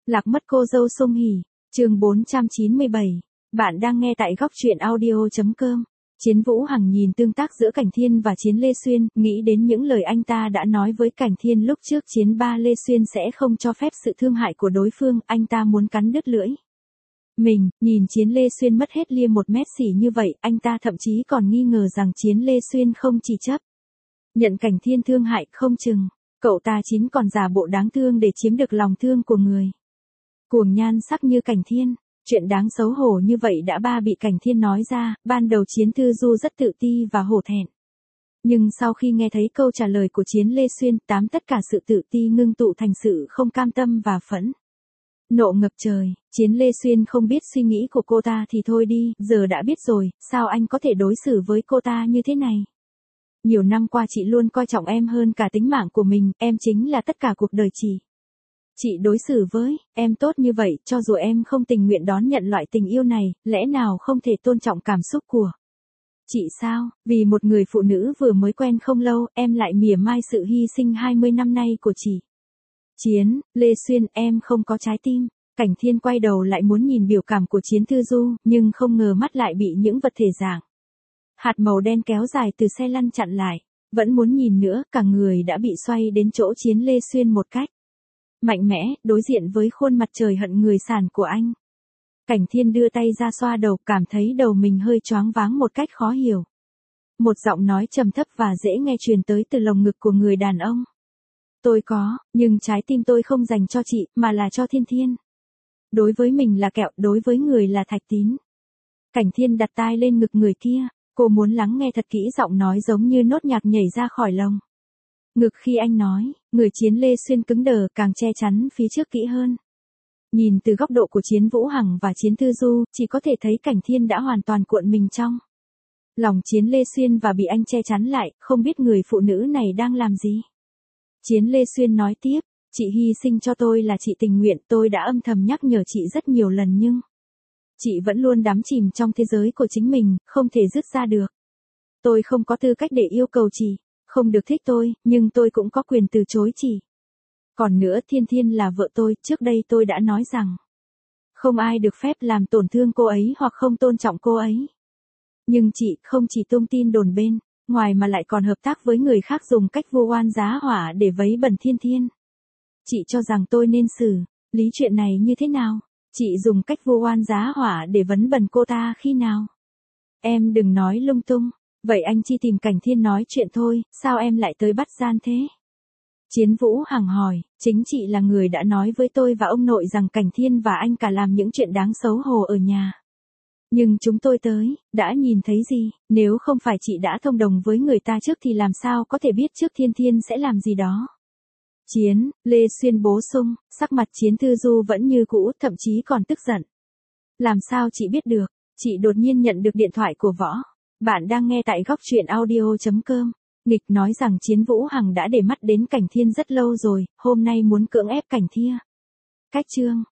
Lạc mất cô dâu Song Hỷ, chương 497. Bạn đang nghe tại góc truyện audio.com. Chiến Vũ Hằng nhìn tương tác giữa Cảnh Thiên và Chiến Lê Xuyên, nghĩ đến những lời anh ta đã nói với Cảnh Thiên lúc trước Chiến Ba Lê Xuyên sẽ không cho phép sự thương hại của đối phương, anh ta muốn cắn đứt lưỡi. Mình, nhìn Chiến Lê Xuyên mất hết lia 1 mét xỉ như vậy, anh ta thậm chí còn nghi ngờ rằng Chiến Lê Xuyên không chỉ chấp nhận Cảnh Thiên thương hại, không chừng cậu ta chính còn giả bộ đáng thương để chiếm được lòng thương của người cuồng nhan sắc như Cảnh Thiên. Chuyện đáng xấu hổ như vậy đã bị Cảnh Thiên nói ra, ban đầu Chiến Thư Du rất tự ti và hổ thẹn. Nhưng sau khi nghe thấy câu trả lời của Chiến Lê Xuyên, tất cả sự tự ti ngưng tụ thành sự không cam tâm và phẫn nộ ngập trời. Chiến Lê Xuyên không biết suy nghĩ của cô ta thì thôi đi, giờ đã biết rồi, sao anh có thể đối xử với cô ta như thế này? Nhiều năm qua chị luôn coi trọng em hơn cả tính mạng của mình, em chính là tất cả cuộc đời chị. Chị đối xử với em tốt như vậy, cho dù em không tình nguyện đón nhận loại tình yêu này, lẽ nào không thể tôn trọng cảm xúc của chị sao? Vì một người phụ nữ vừa mới quen không lâu, em lại mỉa mai sự hy sinh 20 năm nay của chị. Chiến Lê Xuyên, em không có trái tim. Cảnh Thiên quay đầu lại muốn nhìn biểu cảm của Chiến Thư Du, nhưng không ngờ mắt lại bị những vật thể dạng hạt màu đen kéo dài từ xe lăn chặn lại. Vẫn muốn nhìn nữa, cả người đã bị xoay đến chỗ Chiến Lê Xuyên một cách mạnh mẽ, đối diện với khuôn mặt trời hận người sàn của anh. Cảnh Thiên đưa tay ra xoa đầu, cảm thấy đầu mình hơi choáng váng một cách khó hiểu. Một giọng nói trầm thấp và dễ nghe truyền tới từ lồng ngực của người đàn ông. Tôi có, nhưng trái tim tôi không dành cho chị, mà là cho Thiên Thiên. Đối với mình là kẹo, đối với người là thạch tín. Cảnh Thiên đặt tai lên ngực người kia, cô muốn lắng nghe thật kỹ giọng nói giống như nốt nhạc nhảy ra khỏi lồng ngực khi anh nói. Người Chiến Lê Xuyên cứng đờ, càng che chắn phía trước kỹ hơn. Nhìn từ góc độ của Chiến Vũ Hằng và Chiến Thư Du, chỉ có thể thấy Cảnh Thiên đã hoàn toàn cuộn mình trong lòng Chiến Lê Xuyên và bị anh che chắn lại, không biết người phụ nữ này đang làm gì. Chiến Lê Xuyên nói tiếp, chị hy sinh cho tôi là chị tình nguyện, tôi đã âm thầm nhắc nhở chị rất nhiều lần nhưng chị vẫn luôn đắm chìm trong thế giới của chính mình, không thể dứt ra được. Tôi không có tư cách để yêu cầu chị không được thích tôi, nhưng tôi cũng có quyền từ chối chị. Còn nữa, Thiên Thiên là vợ tôi, trước đây tôi đã nói rằng không ai được phép làm tổn thương cô ấy hoặc không tôn trọng cô ấy. Nhưng chị không chỉ tung tin đồn bên ngoài mà lại còn hợp tác với người khác dùng cách vu oan giá họa để vấy bẩn Thiên Thiên. Chị cho rằng tôi nên xử lý chuyện này như thế nào? Chị dùng cách vu oan giá họa để vấn bẩn cô ta khi nào? Em đừng nói lung tung. Vậy anh chỉ tìm Cảnh Thiên nói chuyện thôi, sao em lại tới bắt gian thế? Chiến Vũ Hằng hỏi, chính chị là người đã nói với tôi và ông nội rằng Cảnh Thiên và anh cả làm những chuyện đáng xấu hổ ở nhà. Nhưng chúng tôi đã nhìn thấy gì, nếu không phải chị đã thông đồng với người ta trước thì làm sao có thể biết trước Thiên Thiên sẽ làm gì đó. Chiến Lê Xuyên bổ sung, sắc mặt Chiến Thư Du vẫn như cũ, thậm chí còn tức giận. Làm sao chị biết được? Chị đột nhiên nhận được điện thoại của Võ. Bạn đang nghe tại góc truyện audio.com. Nghịch nói rằng Chiến Vũ Hằng đã để mắt đến Cảnh Thiên rất lâu rồi, hôm nay muốn cưỡng ép Cảnh Thiên. Cách chương